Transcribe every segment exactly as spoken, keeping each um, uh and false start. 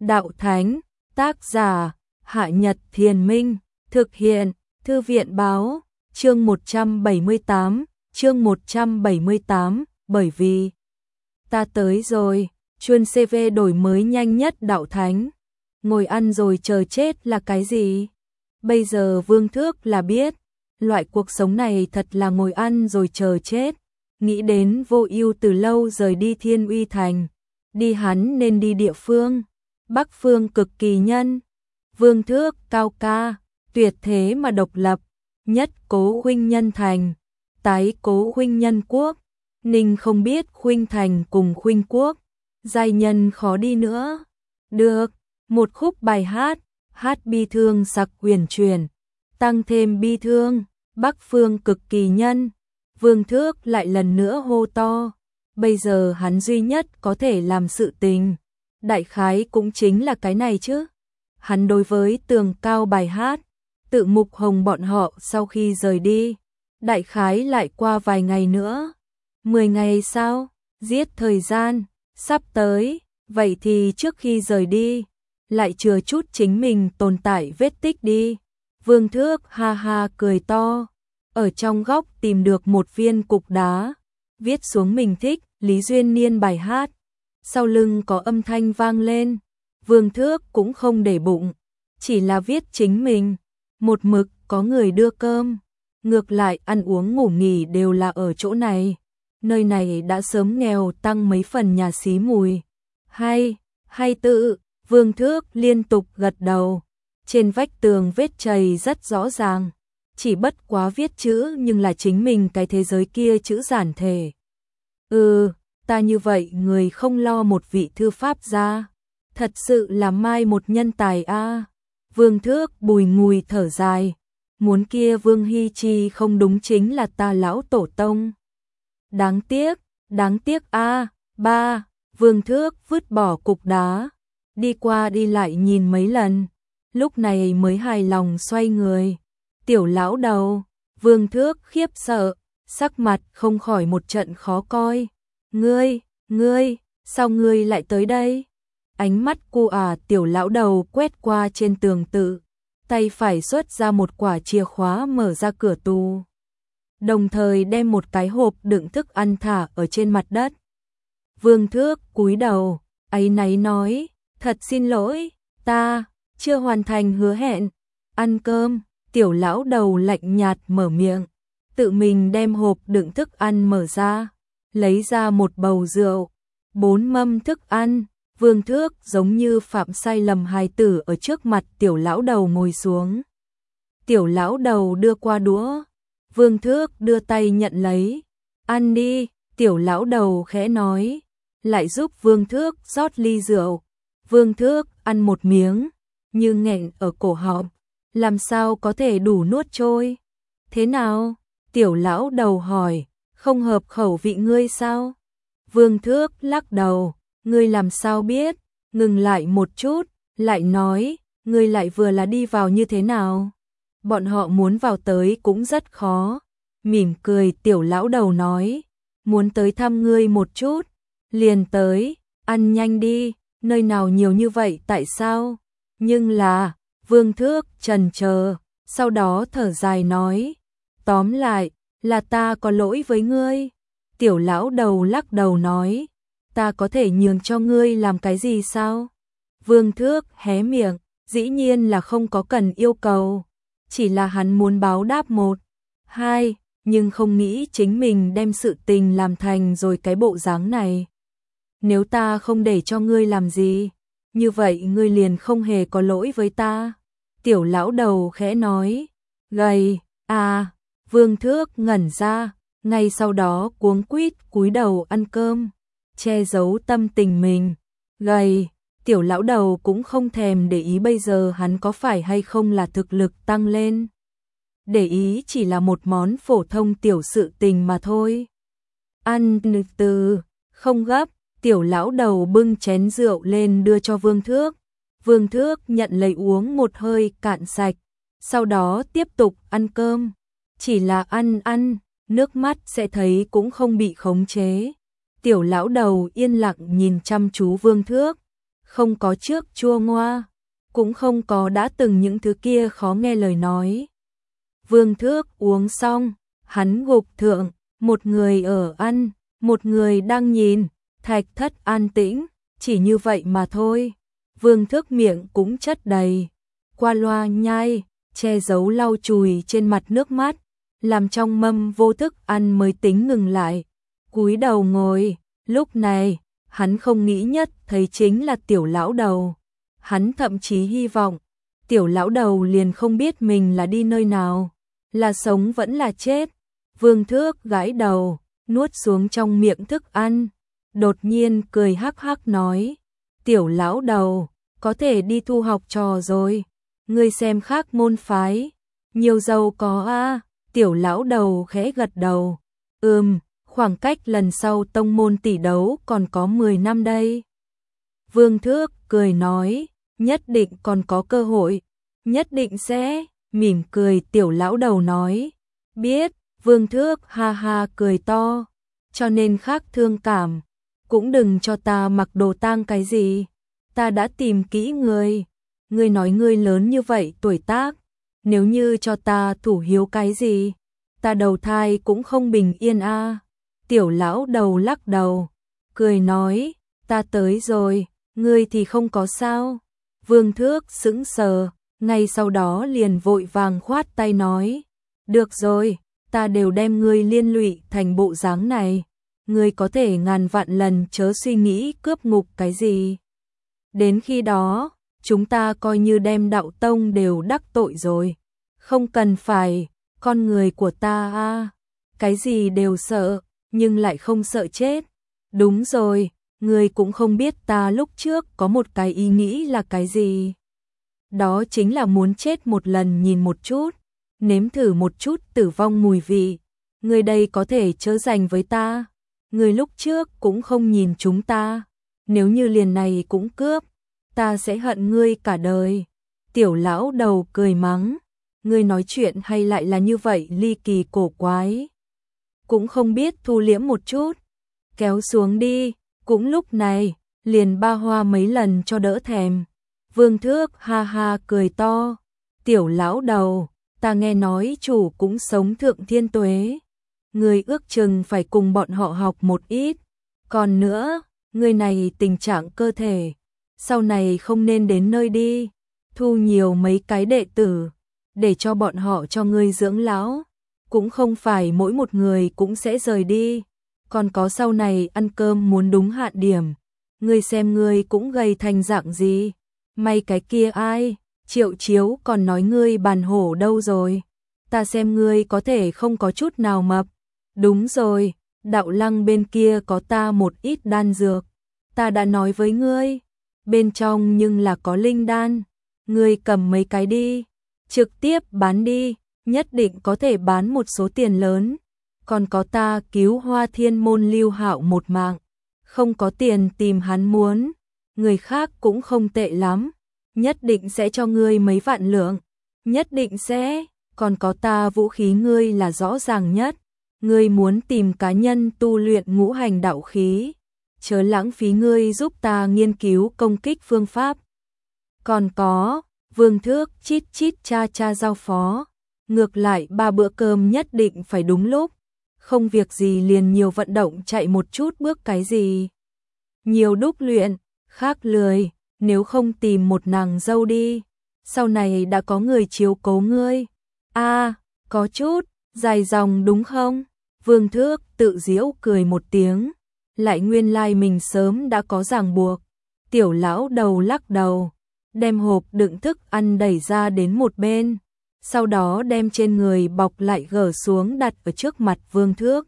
Đạo Thánh, tác giả, Hạ Nhật Thiền Minh, thực hiện, Thư viện Báo, chương một trăm bảy mươi tám, chương một trăm bảy mươi tám, bởi vì ta tới rồi, chuyên xê vê đổi mới nhanh nhất Đạo Thánh. Ngồi ăn rồi chờ chết là cái gì? Bây giờ Vương Thước là biết, loại cuộc sống này thật là ngồi ăn rồi chờ chết. Nghĩ đến Vô Ưu từ lâu rời đi Thiên Uy Thành, đi hắn nên đi địa phương, Bắc phương cực kỳ nhân. Vương Thước cao ca, tuyệt thế mà độc lập, nhất cố huynh nhân thành, tái cố huynh nhân quốc. Ninh không biết huynh thành cùng huynh quốc, giai nhân khó đi nữa. Được, một khúc bài hát, hát bi thương sặc huyền truyền, tăng thêm bi thương, Bắc phương cực kỳ nhân. Vương Thước lại lần nữa hô to, bây giờ hắn duy nhất có thể làm sự tình, đại khái cũng chính là cái này chứ. Hắn đối với tường cao bài hát, Tự Mục Hồng bọn họ sau khi rời đi, đại khái lại qua vài ngày nữa. Mười ngày sao? Giết thời gian, sắp tới, vậy thì trước khi rời đi, lại chừa chút chính mình tồn tại vết tích đi. Vương Thước ha ha cười to, ở trong góc tìm được một viên cục đá, viết xuống mình thích Lý Duyên Niên bài hát. Sau lưng có âm thanh vang lên, Vương Thước cũng không để bụng, chỉ là viết chính mình, một mực có người đưa cơm, ngược lại ăn uống ngủ nghỉ đều là ở chỗ này. Nơi này đã sớm nghèo tăng mấy phần nhà xí mùi. Hay, hay tự, Vương Thước liên tục gật đầu. Trên vách tường vết chày rất rõ ràng, chỉ bất quá viết chữ nhưng là chính mình cái thế giới kia chữ giản thể. Ừ, ta như vậy người không lo một vị thư pháp gia, thật sự là mai một nhân tài a. À. Vương Thước bùi ngùi thở dài, muốn kia Vương Hy Chi không đúng chính là ta lão tổ tông. Đáng tiếc, đáng tiếc a. À. Ba, Vương Thước vứt bỏ cục đá, đi qua đi lại nhìn mấy lần, lúc này mới hài lòng xoay người. Tiểu lão đầu, Vương Thước khiếp sợ, sắc mặt không khỏi một trận khó coi. Ngươi, ngươi, sao ngươi lại tới đây? Ánh mắt cu à tiểu lão đầu quét qua trên tường tự, tay phải xuất ra một quả chìa khóa mở ra cửa tù, đồng thời đem một cái hộp đựng thức ăn thả ở trên mặt đất. Vương Thước cúi đầu, áy náy nói, thật xin lỗi, ta chưa hoàn thành hứa hẹn. Ăn cơm, tiểu lão đầu lạnh nhạt mở miệng, tự mình đem hộp đựng thức ăn mở ra, lấy ra một bầu rượu, bốn mâm thức ăn. Vương Thước giống như phạm sai lầm hài tử ở trước mặt tiểu lão đầu ngồi xuống. Tiểu lão đầu đưa qua đũa, Vương Thước đưa tay nhận lấy. Ăn đi, tiểu lão đầu khẽ nói, lại giúp Vương Thước rót ly rượu. Vương Thước ăn một miếng, như nghẹn ở cổ họng, làm sao có thể đủ nuốt trôi. Thế nào? Tiểu lão đầu hỏi, không hợp khẩu vị ngươi sao? Vương Thước lắc đầu, ngươi làm sao biết? Ngừng lại một chút, lại nói, ngươi lại vừa là đi vào như thế nào? Bọn họ muốn vào tới cũng rất khó. Mỉm cười tiểu lão đầu nói, muốn tới thăm ngươi một chút, liền tới, ăn nhanh đi, nơi nào nhiều như vậy tại sao? Nhưng là, Vương Thước chần chờ, sau đó thở dài nói, tóm lại, là ta có lỗi với ngươi. Tiểu lão đầu lắc đầu nói, ta có thể nhường cho ngươi làm cái gì sao? Vương Thước hé miệng, dĩ nhiên là không có cần yêu cầu, chỉ là hắn muốn báo đáp một, hai, nhưng không nghĩ chính mình đem sự tình làm thành rồi cái bộ dáng này. Nếu ta không để cho ngươi làm gì, như vậy ngươi liền không hề có lỗi với ta. Tiểu lão đầu khẽ nói, gầy, à, Vương Thước ngẩn ra, ngay sau đó cuống quýt cúi đầu ăn cơm, che giấu tâm tình mình. Gầy, tiểu lão đầu cũng không thèm để ý bây giờ hắn có phải hay không là thực lực tăng lên. Để ý chỉ là một món phổ thông tiểu sự tình mà thôi. Ăn từ, không gấp, tiểu lão đầu bưng chén rượu lên đưa cho Vương Thước. Vương Thước nhận lấy uống một hơi cạn sạch, sau đó tiếp tục ăn cơm. Chỉ là ăn ăn, nước mắt sẽ thấy cũng không bị khống chế. Tiểu lão đầu yên lặng nhìn chăm chú Vương Thước, không có trước chua ngoa, cũng không có đã từng những thứ kia khó nghe lời nói. Vương Thước uống xong, hắn gục thượng, một người ở ăn, một người đang nhìn, thạch thất an tĩnh, chỉ như vậy mà thôi. Vương Thước miệng cũng chất đầy, qua loa nhai, che giấu lau chùi trên mặt nước mắt, làm trong mâm vô thức ăn mới tính ngừng lại, cúi đầu ngồi. Lúc này, hắn không nghĩ nhất thấy chính là tiểu lão đầu. Hắn thậm chí hy vọng, tiểu lão đầu liền không biết mình là đi nơi nào, là sống vẫn là chết. Vương Thước gãi đầu, nuốt xuống trong miệng thức ăn, đột nhiên cười hắc hắc nói, tiểu lão đầu, có thể đi thu học trò rồi, ngươi xem khác môn phái, nhiều giàu có a. Tiểu lão đầu khẽ gật đầu, ừm, khoảng cách lần sau tông môn tỷ đấu còn có mười năm đây. Vương Thước cười nói, nhất định còn có cơ hội, nhất định sẽ, mỉm cười tiểu lão đầu nói, biết. Vương Thước ha ha cười to, cho nên khác thương cảm, cũng đừng cho ta mặc đồ tang cái gì, ta đã tìm kỹ ngươi, ngươi nói ngươi lớn như vậy tuổi tác, nếu như cho ta thủ hiếu cái gì, ta đầu thai cũng không bình yên a. À. Tiểu lão đầu lắc đầu, cười nói, ta tới rồi, ngươi thì không có sao. Vương Thước sững sờ, ngay sau đó liền vội vàng khoát tay nói, được rồi, ta đều đem ngươi liên lụy thành bộ dáng này, ngươi có thể ngàn vạn lần chớ suy nghĩ cướp ngục cái gì. Đến khi đó, chúng ta coi như đem đạo tông đều đắc tội rồi, không cần phải, con người của ta a, cái gì đều sợ, nhưng lại không sợ chết. Đúng rồi, ngươi cũng không biết ta lúc trước có một cái ý nghĩ là cái gì. Đó chính là muốn chết một lần nhìn một chút, nếm thử một chút tử vong mùi vị. Ngươi đây có thể chớ dành với ta. Ngươi lúc trước cũng không nhìn chúng ta. Nếu như liền này cũng cướp, ta sẽ hận ngươi cả đời. Tiểu lão đầu cười mắng. Ngươi nói chuyện hay lại là như vậy ly kỳ cổ quái. Cũng không biết thu liễm một chút. Kéo xuống đi. Cũng lúc này, liền ba hoa mấy lần cho đỡ thèm. Vương Thước ha ha cười to. Tiểu lão đầu, ta nghe nói chủ cũng sống thượng thiên tuế. Ngươi ước chừng phải cùng bọn họ học một ít. Còn nữa, ngươi này tình trạng cơ thể, sau này không nên đến nơi đi. Thu nhiều mấy cái đệ tử, để cho bọn họ cho ngươi dưỡng lão. Cũng không phải mỗi một người cũng sẽ rời đi. Còn có sau này ăn cơm muốn đúng hạn điểm. Ngươi xem ngươi cũng gầy thành dạng gì. May cái kia ai, Triệu Chiếu còn nói ngươi bàn hổ đâu rồi. Ta xem ngươi có thể không có chút nào mập. Đúng rồi, đạo lăng bên kia có ta một ít đan dược. Ta đã nói với ngươi, bên trong nhưng là có linh đan. Ngươi cầm mấy cái đi, trực tiếp bán đi, nhất định có thể bán một số tiền lớn. Còn có ta cứu Hoa Thiên môn Lưu Hạo một mạng, không có tiền tìm hắn muốn, người khác cũng không tệ lắm, nhất định sẽ cho ngươi mấy vạn lượng, nhất định sẽ, còn có ta vũ khí ngươi là rõ ràng nhất, ngươi muốn tìm cá nhân tu luyện ngũ hành đạo khí, chớ lãng phí ngươi giúp ta nghiên cứu công kích phương pháp. Còn có, Vương Thước chít chít cha cha giao phó, ngược lại ba bữa cơm nhất định phải đúng lúc. Không việc gì liền nhiều vận động chạy một chút bước cái gì. Nhiều đúc luyện, khác lười, nếu không tìm một nàng dâu đi. Sau này đã có người chiếu cố ngươi. A, à, có chút, dài dòng đúng không? Vương Thước tự giễu cười một tiếng. Lại nguyên lai mình sớm đã có ràng buộc. Tiểu lão đầu lắc đầu, đem hộp đựng thức ăn đẩy ra đến một bên. Sau đó đem trên người bọc lại gỡ xuống đặt ở trước mặt Vương Thước.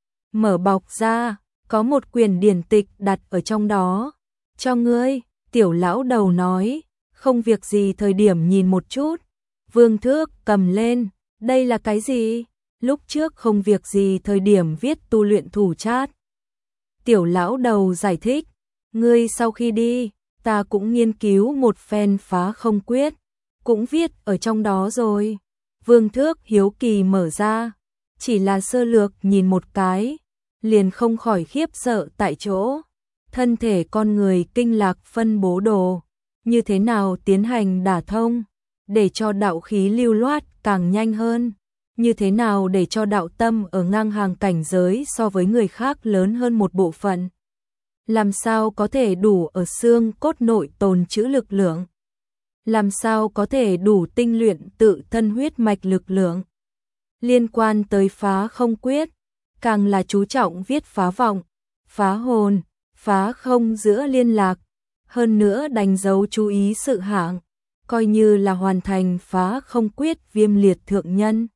Mở bọc ra, có một quyển điển tịch đặt ở trong đó. Cho ngươi, tiểu lão đầu nói, không việc gì thời điểm nhìn một chút. Vương Thước cầm lên, đây là cái gì? Lúc trước không việc gì thời điểm viết tu luyện thủ chát. Tiểu lão đầu giải thích, ngươi sau khi đi, ta cũng nghiên cứu một phen phá không quyết. Cũng viết ở trong đó rồi. Vương Thước hiếu kỳ mở ra, chỉ là sơ lược nhìn một cái, liền không khỏi khiếp sợ tại chỗ. thân thể con người kinh lạc phân bố đồ, như thế nào tiến hành đả thông, để cho đạo khí lưu loát càng nhanh hơn, như thế nào để cho đạo tâm ở ngang hàng cảnh giới so với người khác lớn hơn một bộ phận. Làm sao có thể đủ ở xương cốt nội tồn trữ lực lượng? Làm sao có thể đủ tinh luyện tự thân huyết mạch lực lượng? Liên quan tới phá không quyết, càng là chú trọng viết phá vọng, phá hồn, phá không giữa liên lạc, hơn nữa đánh dấu chú ý sự hạng, coi như là hoàn thành phá không quyết viêm liệt thượng nhân.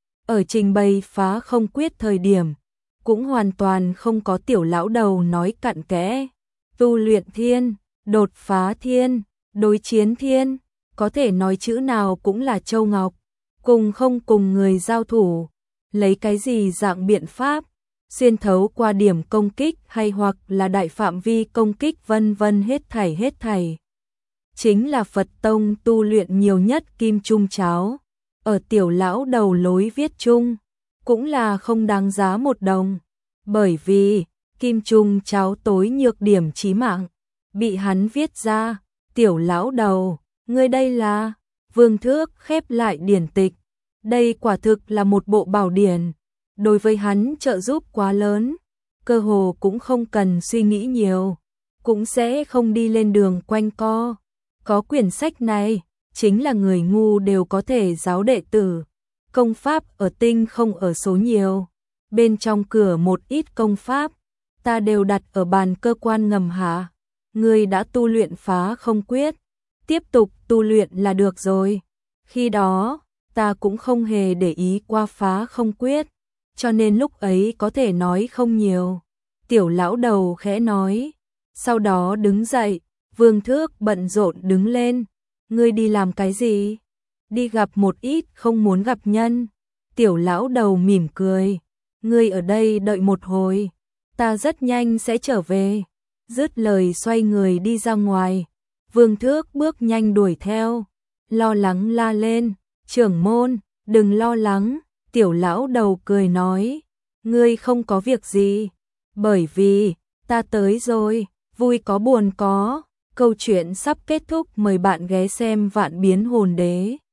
Ở trình bày phá không quyết thời điểm, cũng hoàn toàn không có tiểu lão đầu nói cặn kẽ, tu luyện thiên, đột phá thiên, đối chiến thiên, có thể nói chữ nào cũng là châu ngọc, cùng không cùng người giao thủ, lấy cái gì dạng biện pháp, xuyên thấu qua điểm công kích hay hoặc là đại phạm vi công kích vân vân hết thảy hết thảy. Chính là Phật tông tu luyện nhiều nhất kim trung cháo, ở tiểu lão đầu lối viết chung, cũng là không đáng giá một đồng, bởi vì kim trung cháo tối nhược điểm chí mạng, bị hắn viết ra, tiểu lão đầu, ngươi đây là, Vương Thước khép lại điển tịch, đây quả thực là một bộ bảo điển, đối với hắn trợ giúp quá lớn, cơ hồ cũng không cần suy nghĩ nhiều, cũng sẽ không đi lên đường quanh co. Có quyển sách này, chính là người ngu đều có thể giáo đệ tử. Công pháp ở tinh không ở số nhiều, bên trong cửa một ít công pháp, ta đều đặt ở bàn cơ quan ngầm hạ. Người đã tu luyện phá không quyết, tiếp tục tu luyện là được rồi. Khi đó, ta cũng không hề để ý qua phá không quyết, cho nên lúc ấy có thể nói không nhiều. Tiểu lão đầu khẽ nói, sau đó đứng dậy, Vương Thước bận rộn đứng lên, ngươi đi làm cái gì? Đi gặp một ít không muốn gặp nhân. Tiểu lão đầu mỉm cười, ngươi ở đây đợi một hồi, ta rất nhanh sẽ trở về. Dứt lời xoay người đi ra ngoài, Vương Thước bước nhanh đuổi theo, lo lắng la lên, trưởng môn, đừng lo lắng. Tiểu lão đầu cười nói, ngươi không có việc gì, bởi vì ta tới rồi, vui có buồn có. Câu chuyện sắp kết thúc, mời bạn ghé xem Vạn Biến Hồn Đế.